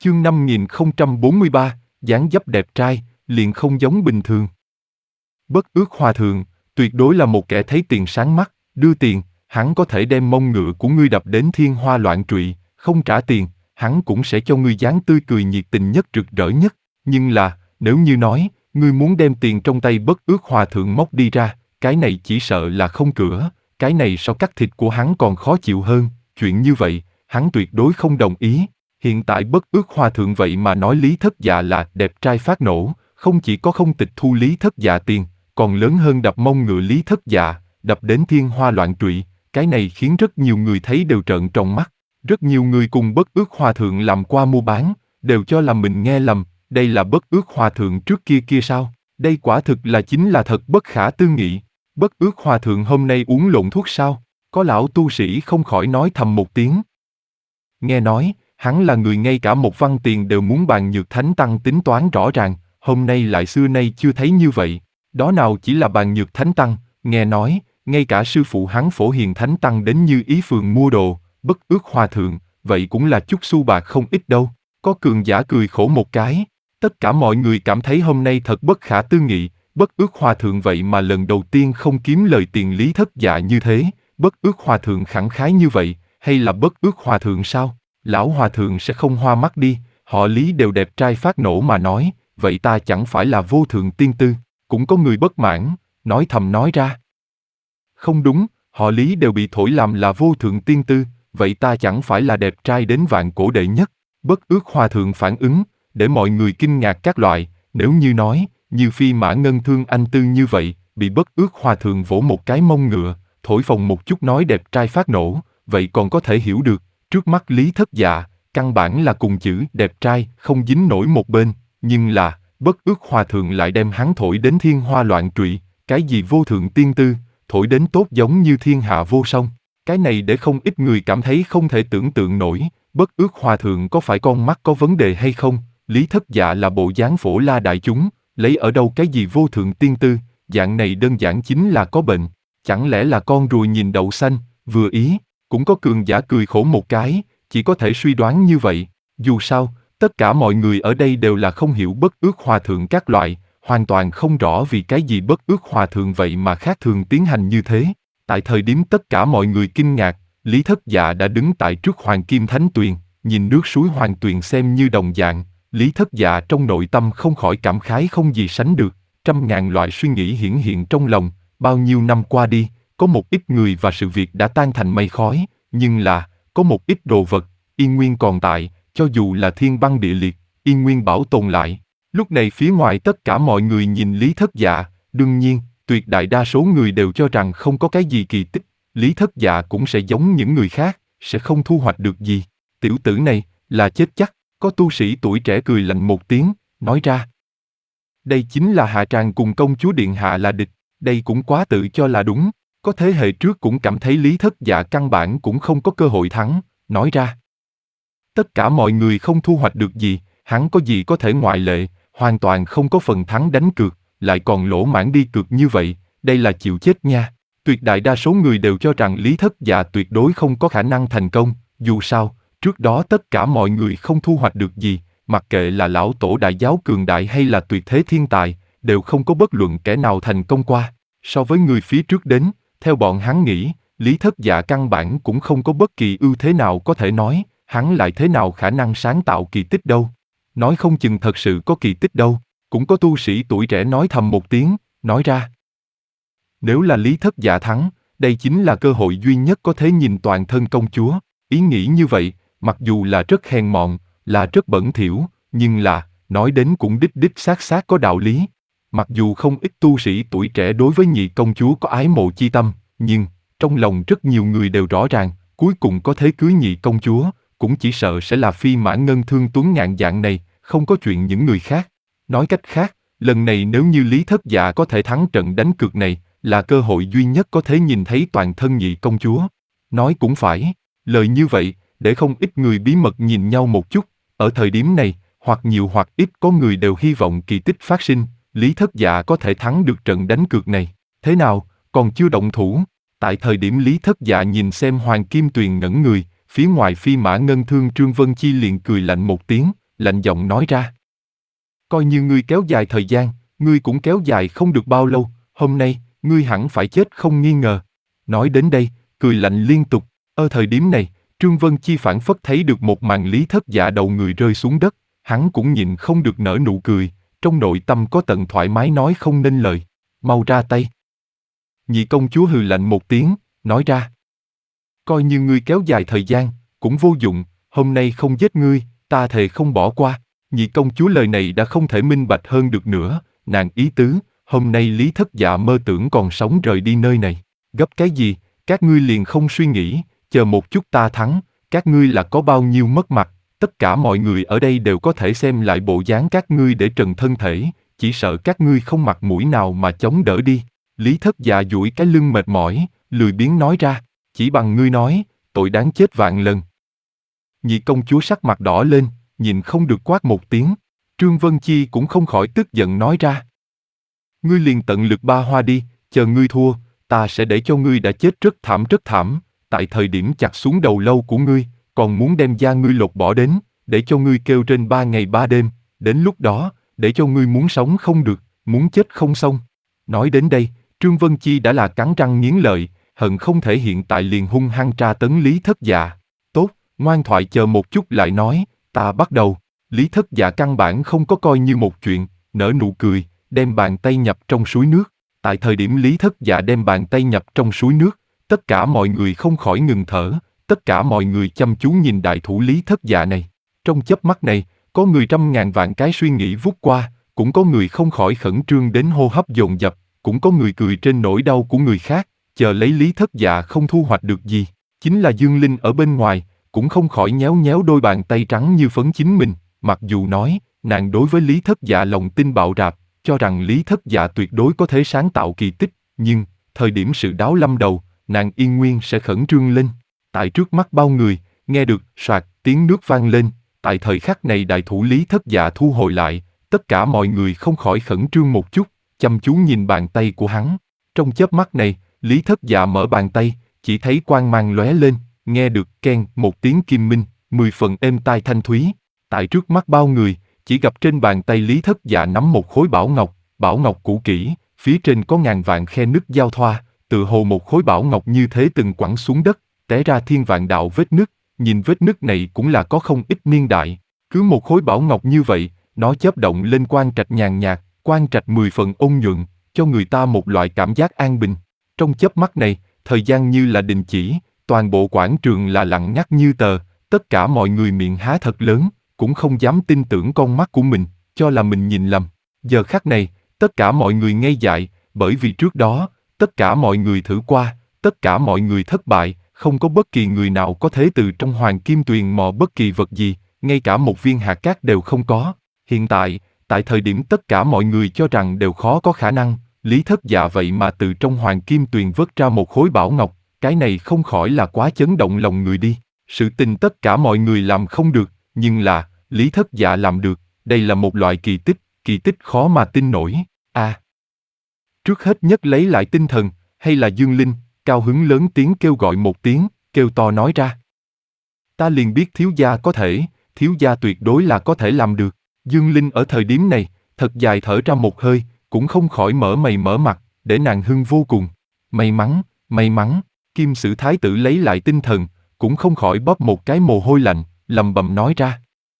Chương 5043, dáng dấp đẹp trai, liền không giống bình thường. Bất ước hòa thượng, tuyệt đối là một kẻ thấy tiền sáng mắt, đưa tiền, hắn có thể đem mông ngựa của ngươi đập đến thiên hoa loạn trụy, không trả tiền, hắn cũng sẽ cho ngươi dáng tươi cười nhiệt tình nhất rực rỡ nhất. Nhưng là, nếu như nói, ngươi muốn đem tiền trong tay bất ước hòa thượng móc đi ra, cái này chỉ sợ là không cửa, cái này so cắt thịt của hắn còn khó chịu hơn, chuyện như vậy, hắn tuyệt đối không đồng ý. Hiện tại bất ước hòa thượng vậy mà nói Lý Thất Dạ là đẹp trai phát nổ, không chỉ có không tịch thu Lý Thất Dạ tiền, còn lớn hơn đập mông ngựa Lý Thất Dạ, đập đến thiên hoa loạn trụy, cái này khiến rất nhiều người thấy đều trợn tròn mắt. Rất nhiều người cùng bất ước hòa thượng làm qua mua bán, đều cho là mình nghe lầm, đây là bất ước hòa thượng trước kia kia sao? Đây quả thực là chính là thật bất khả tư nghị. Bất ước hòa thượng hôm nay uống lộn thuốc sao? Có lão tu sĩ không khỏi nói thầm một tiếng. Nghe nói, hắn là người ngay cả một văn tiền đều muốn bàn nhược thánh tăng tính toán rõ ràng, hôm nay lại xưa nay chưa thấy như vậy. Đó nào chỉ là bàn nhược thánh tăng, nghe nói, ngay cả sư phụ hắn Phổ Hiền thánh tăng đến Như Ý phường mua đồ, bất ước hòa thượng, vậy cũng là chút xu bạc không ít đâu. Có cường giả cười khổ một cái, tất cả mọi người cảm thấy hôm nay thật bất khả tư nghị, bất ước hòa thượng vậy mà lần đầu tiên không kiếm lời tiền Lý Thất Dạ như thế, bất ước hòa thượng khẳng khái như vậy, hay là bất ước hòa thượng sao? Lão hòa thượng sẽ không hoa mắt đi, họ Lý đều đẹp trai phát nổ mà nói, vậy ta chẳng phải là vô thượng tiên tư, cũng có người bất mãn, nói thầm nói ra. Không đúng, họ Lý đều bị thổi làm là vô thượng tiên tư, vậy ta chẳng phải là đẹp trai đến vạn cổ đệ nhất. Bất ước hòa thượng phản ứng, để mọi người kinh ngạc các loại, nếu như nói, như Phi Mã Ngân Thương anh tư như vậy, bị bất ước hòa thượng vỗ một cái mông ngựa, thổi phồng một chút nói đẹp trai phát nổ, vậy còn có thể hiểu được, trước mắt Lý Thất Dạ, căn bản là cùng chữ đẹp trai, không dính nổi một bên, nhưng là, bất ước hòa thượng lại đem hắn thổi đến thiên hoa loạn trụy, cái gì vô thượng tiên tư, thổi đến tốt giống như thiên hạ vô song. Cái này để không ít người cảm thấy không thể tưởng tượng nổi, bất ước hòa thượng có phải con mắt có vấn đề hay không? Lý Thất Dạ là bộ dáng phổ la đại chúng, lấy ở đâu cái gì vô thượng tiên tư, dạng này đơn giản chính là có bệnh, chẳng lẽ là con ruồi nhìn đậu xanh, vừa ý, cũng có cường giả cười khổ một cái, chỉ có thể suy đoán như vậy, dù sao, tất cả mọi người ở đây đều là không hiểu bất ước hòa thượng các loại, hoàn toàn không rõ vì cái gì bất ước hòa thượng vậy mà khác thường tiến hành như thế. Tại thời điểm tất cả mọi người kinh ngạc, Lý Thất Dạ đã đứng tại trước Hoàng Kim Thánh Tuyền, nhìn nước suối Hoàng Tuyền xem như đồng dạng, Lý Thất Dạ trong nội tâm không khỏi cảm khái không gì sánh được, trăm ngàn loại suy nghĩ hiển hiện trong lòng, bao nhiêu năm qua đi, có một ít người và sự việc đã tan thành mây khói, nhưng là, có một ít đồ vật, yên nguyên còn tại, cho dù là thiên băng địa liệt, yên nguyên bảo tồn lại. Lúc này phía ngoài tất cả mọi người nhìn Lý Thất Dạ, đương nhiên, tuyệt đại đa số người đều cho rằng không có cái gì kỳ tích, Lý Thất Dạ cũng sẽ giống những người khác, sẽ không thu hoạch được gì. Tiểu tử này, là chết chắc, có tu sĩ tuổi trẻ cười lạnh một tiếng, nói ra. Đây chính là hạ tràng cùng công chúa điện hạ là địch, đây cũng quá tự cho là đúng, có thế hệ trước cũng cảm thấy Lý Thất Dạ căn bản cũng không có cơ hội thắng, nói ra. Tất cả mọi người không thu hoạch được gì, hắn có gì có thể ngoại lệ, hoàn toàn không có phần thắng đánh cược, lại còn lỗ mãng đi cược như vậy, đây là chịu chết nha. Tuyệt đại đa số người đều cho rằng Lý Thất Dạ tuyệt đối không có khả năng thành công, dù sao, trước đó tất cả mọi người không thu hoạch được gì, mặc kệ là lão tổ đại giáo cường đại hay là tuyệt thế thiên tài, đều không có bất luận kẻ nào thành công qua. So với người phía trước đến, theo bọn hắn nghĩ, Lý Thất Dạ căn bản cũng không có bất kỳ ưu thế nào có thể nói, hắn lại thế nào khả năng sáng tạo kỳ tích đâu. Nói không chừng thật sự có kỳ tích đâu, cũng có tu sĩ tuổi trẻ nói thầm một tiếng, nói ra. Nếu là Lý Thất Dạ thắng, đây chính là cơ hội duy nhất có thể nhìn toàn thân công chúa. Ý nghĩ như vậy, mặc dù là rất hèn mọn, là rất bẩn thỉu, nhưng là, nói đến cũng đích đích xác có đạo lý. Mặc dù không ít tu sĩ tuổi trẻ đối với nhị công chúa có ái mộ chi tâm, nhưng, trong lòng rất nhiều người đều rõ ràng, cuối cùng có thể cưới nhị công chúa, cũng chỉ sợ sẽ là Phi Mã Ngân Thương Tuấn Ngạn dạng này, không có chuyện những người khác. Nói cách khác, lần này nếu như Lý Thất Dạ có thể thắng trận đánh cược này, là cơ hội duy nhất có thể nhìn thấy toàn thân nhị công chúa. Nói cũng phải, lời như vậy, để không ít người bí mật nhìn nhau một chút, ở thời điểm này, hoặc nhiều hoặc ít có người đều hy vọng kỳ tích phát sinh, Lý Thất Dạ có thể thắng được trận đánh cược này. Thế nào, còn chưa động thủ? Tại thời điểm Lý Thất Dạ nhìn xem Hoàng Kim Tuyền ngẩn người, phía ngoài Phi Mã Ngân Thương Trương Vân Chi liền cười lạnh một tiếng, lạnh giọng nói ra. Coi như ngươi kéo dài thời gian, ngươi cũng kéo dài không được bao lâu, hôm nay, ngươi hẳn phải chết không nghi ngờ. Nói đến đây, cười lạnh liên tục. Ở thời điểm này, Trương Vân Chi phảng phất thấy được một màn Lý Thất Dạ đầu người rơi xuống đất, hắn cũng nhịn không được nở nụ cười, trong nội tâm có tận thoải mái nói không nên lời. Mau ra tay. Nhị công chúa hừ lạnh một tiếng, nói ra. Coi như ngươi kéo dài thời gian, cũng vô dụng, hôm nay không giết ngươi, ta thề không bỏ qua. Nhị công chúa lời này đã không thể minh bạch hơn được nữa, nàng ý tứ, hôm nay Lý Thất Dạ mơ tưởng còn sống rời đi nơi này. Gấp cái gì, các ngươi liền không suy nghĩ, chờ một chút ta thắng, các ngươi là có bao nhiêu mất mặt, tất cả mọi người ở đây đều có thể xem lại bộ dáng các ngươi để trần thân thể, chỉ sợ các ngươi không mặt mũi nào mà chống đỡ đi. Lý Thất Dạ duỗi cái lưng mệt mỏi, lười biếng nói ra, chỉ bằng ngươi nói, tội đáng chết vạn lần. Nhị công chúa sắc mặt đỏ lên, nhìn không được quát một tiếng. Trương Vân Chi cũng không khỏi tức giận nói ra. Ngươi liền tận lực ba hoa đi, chờ ngươi thua, ta sẽ để cho ngươi đã chết rất thảm, tại thời điểm chặt xuống đầu lâu của ngươi, còn muốn đem da ngươi lột bỏ đến, để cho ngươi kêu trên 3 ngày 3 đêm, đến lúc đó, để cho ngươi muốn sống không được, muốn chết không xong. Nói đến đây, Trương Vân Chi đã là cắn răng nghiến lợi, hận không thể hiện tại liền hung hăng tra tấn Lý Thất Dạ. Tốt, ngoan thoại chờ một chút lại nói, ta bắt đầu. Lý Thất Dạ căn bản không có coi như một chuyện, nở nụ cười, đem bàn tay nhập trong suối nước. Tại thời điểm Lý Thất Dạ đem bàn tay nhập trong suối nước, tất cả mọi người không khỏi ngừng thở, tất cả mọi người chăm chú nhìn đại thủ Lý Thất Dạ này. Trong chớp mắt này, có người trăm ngàn vạn cái suy nghĩ vút qua, cũng có người không khỏi khẩn trương đến hô hấp dồn dập, cũng có người cười trên nỗi đau của người khác, chờ lấy Lý Thất Dạ không thu hoạch được gì. Chính là Dương Linh ở bên ngoài, cũng không khỏi nhéo nhéo đôi bàn tay trắng như phấn chính mình, mặc dù nói, nàng đối với Lý Thất Dạ lòng tin bạo rạp, cho rằng Lý Thất Dạ tuyệt đối có thể sáng tạo kỳ tích, nhưng, thời điểm sự đáo lâm đầu, nàng yên nguyên sẽ khẩn trương lên. Tại trước mắt bao người, nghe được soạt tiếng nước vang lên, tại thời khắc này đại thủ Lý Thất Dạ thu hồi lại, tất cả mọi người không khỏi khẩn trương một chút, chăm chú nhìn bàn tay của hắn. Trong chớp mắt này, Lý Thất Dạ mở bàn tay, chỉ thấy quang mang lóe lên, nghe được keng một tiếng kim minh, 10 phần êm tai thanh thúy. Tại trước mắt bao người, chỉ gặp trên bàn tay Lý Thất Dạ nắm một khối bảo ngọc cũ kỹ, phía trên có ngàn vạn khe nứt giao thoa, tự hồ một khối bảo ngọc như thế từng quẳng xuống đất, té ra thiên vạn đạo vết nứt, nhìn vết nứt này cũng là có không ít niên đại. Cứ một khối bảo ngọc như vậy, nó chớp động lên quang trạch nhàn nhạt, quang trạch 10 phần ôn nhuận, cho người ta một loại cảm giác an bình. Trong chớp mắt này, thời gian như là đình chỉ, toàn bộ quảng trường là lặng ngắt như tờ, tất cả mọi người miệng há thật lớn, cũng không dám tin tưởng con mắt của mình, cho là mình nhìn lầm. Giờ khắc này, tất cả mọi người ngây dại, bởi vì trước đó, tất cả mọi người thử qua, tất cả mọi người thất bại, không có bất kỳ người nào có thể từ trong hoàng kim tuyền mò bất kỳ vật gì, ngay cả một viên hạt cát đều không có. Hiện tại, tại thời điểm tất cả mọi người cho rằng đều khó có khả năng, Lý Thất Dạ vậy mà từ trong hoàng kim tuyền vớt ra một khối bảo ngọc, cái này không khỏi là quá chấn động lòng người đi. Sự tình tất cả mọi người làm không được, nhưng là, Lý Thất Dạ làm được, đây là một loại kỳ tích khó mà tin nổi. Trước hết nhất lấy lại tinh thần, hay là Dương Linh, cao hứng lớn tiếng kêu gọi một tiếng, kêu to nói ra. Ta liền biết thiếu gia có thể, thiếu gia tuyệt đối là có thể làm được. Dương Linh ở thời điểm này, thật dài thở ra một hơi, cũng không khỏi mở mày mở mặt, để nàng hưng vô cùng. May mắn, Kim Sử Thái tử lấy lại tinh thần, cũng không khỏi bóp một cái mồ hôi lạnh, lầm bầm nói ra.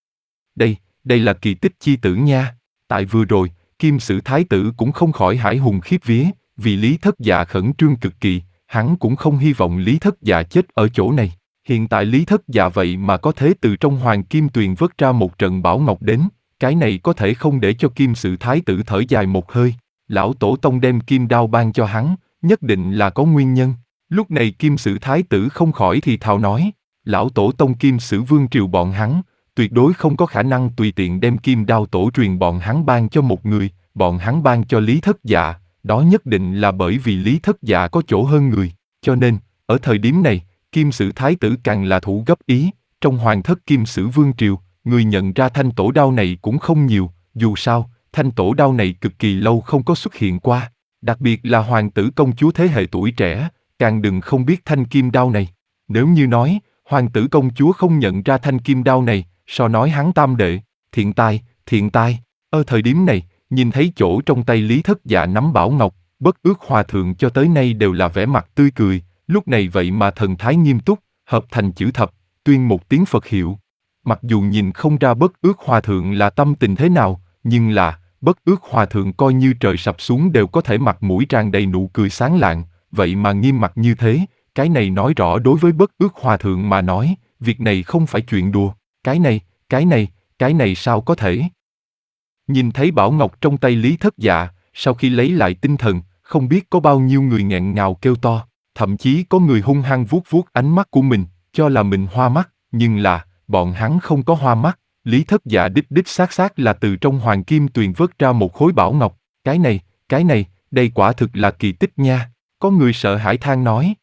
Đây là kỳ tích chi tử nha. Tại vừa rồi, Kim Sử Thái tử cũng không khỏi hải hùng khiếp vía, vì Lý Thất Dạ khẩn trương cực kỳ, hắn cũng không hy vọng Lý Thất Dạ chết ở chỗ này. Hiện tại Lý Thất Dạ vậy mà có thể từ trong hoàng kim tuyền vớt ra một trận bảo ngọc đến, cái này có thể không để cho Kim Sử Thái tử thở dài một hơi. Lão Tổ Tông đem kim đao ban cho hắn, nhất định là có nguyên nhân. Lúc này Kim Sử Thái tử không khỏi thì thào nói, Lão Tổ Tông Kim Sử Vương triều bọn hắn, tuyệt đối không có khả năng tùy tiện đem kim đao tổ truyền bọn hắn ban cho một người, bọn hắn ban cho Lý Thất Dạ, đó nhất định là bởi vì Lý Thất Dạ có chỗ hơn người, cho nên, ở thời điểm này, Kim Sử Thái tử càng là thủ gấp ý, trong hoàng thất Kim Sử Vương triều, người nhận ra thanh tổ đao này cũng không nhiều, dù sao, thanh tổ đao này cực kỳ lâu không có xuất hiện qua, đặc biệt là hoàng tử công chúa thế hệ tuổi trẻ, càng đừng không biết thanh kim đao này. Nếu như nói, hoàng tử công chúa không nhận ra thanh kim đao này, so nói hắn tam đệ, thiện tai. Thời điểm này, nhìn thấy chỗ trong tay Lý Thất Dạ nắm bảo ngọc, Bất Ước Hòa Thượng cho tới nay đều là vẻ mặt tươi cười, lúc này vậy mà thần thái nghiêm túc, hợp thành chữ thập, tuyên một tiếng Phật hiệu. Mặc dù nhìn không ra Bất Ước Hòa Thượng là tâm tình thế nào, nhưng là, Bất Ước Hòa Thượng coi như trời sập xuống đều có thể mặt mũi tràn đầy nụ cười sáng lạng, vậy mà nghiêm mặt như thế, cái này nói rõ đối với Bất Ước Hòa Thượng mà nói, việc này không phải chuyện đùa, cái này sao có thể? Nhìn thấy bảo ngọc trong tay Lý Thất Dạ, sau khi lấy lại tinh thần, không biết có bao nhiêu người nghẹn ngào kêu to, thậm chí có người hung hăng vuốt vuốt ánh mắt của mình, cho là mình hoa mắt, nhưng là, bọn hắn không có hoa mắt, Lý Thất Dạ đích xác là từ trong hoàng kim tuyền vớt ra một khối bảo ngọc, cái này, đây quả thực là kỳ tích nha, có người sợ hãi than nói.